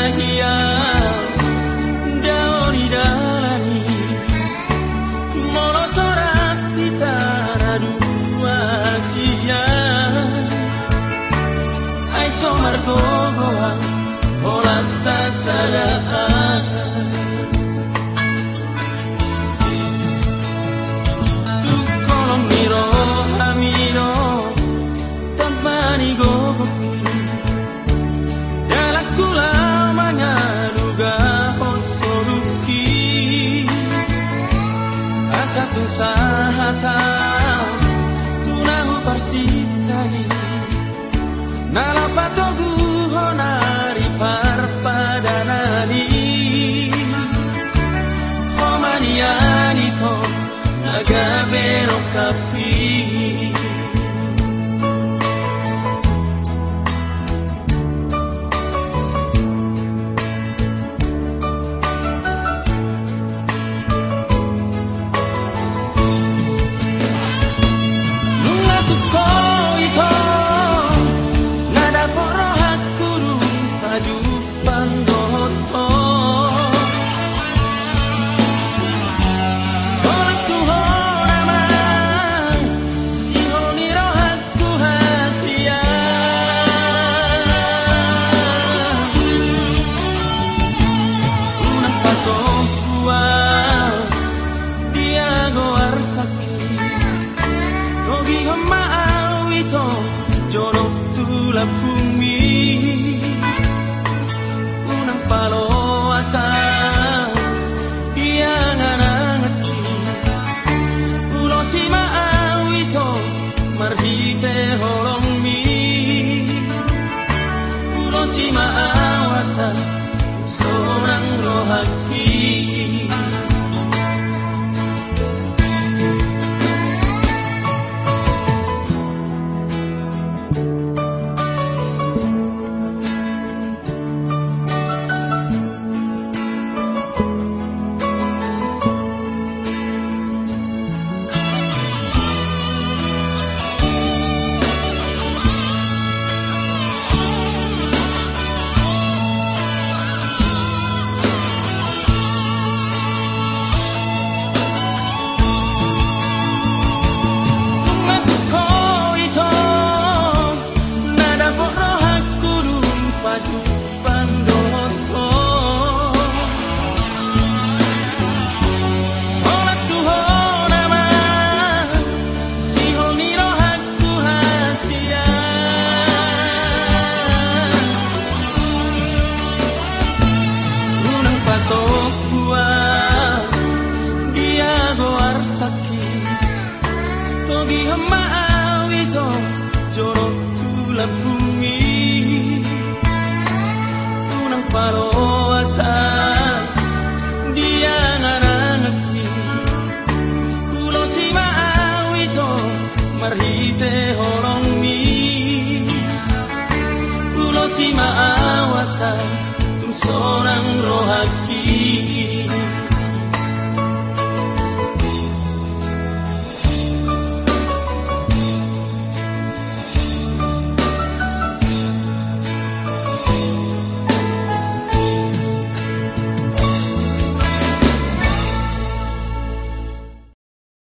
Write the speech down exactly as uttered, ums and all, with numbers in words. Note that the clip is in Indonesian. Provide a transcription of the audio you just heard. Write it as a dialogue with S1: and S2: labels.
S1: hia daoni dalani mono sorat pitara dua sia ai somar gogoa ola sasadaan tu kolom miro hamino tampani gogoki satu sahata tunahu parsitai nalapatogu honari parpadanani homaniani to nagavero kapi bumi unang paloasa yang anangati ulo si maawito marhite holong mi ulo si maawasa seorang rohaki togi hamaawito jorok tula bumi unang paloasa dia ngarangaki kulo si maawito marhite holong mi kulo si maawasa tung seorang rohaki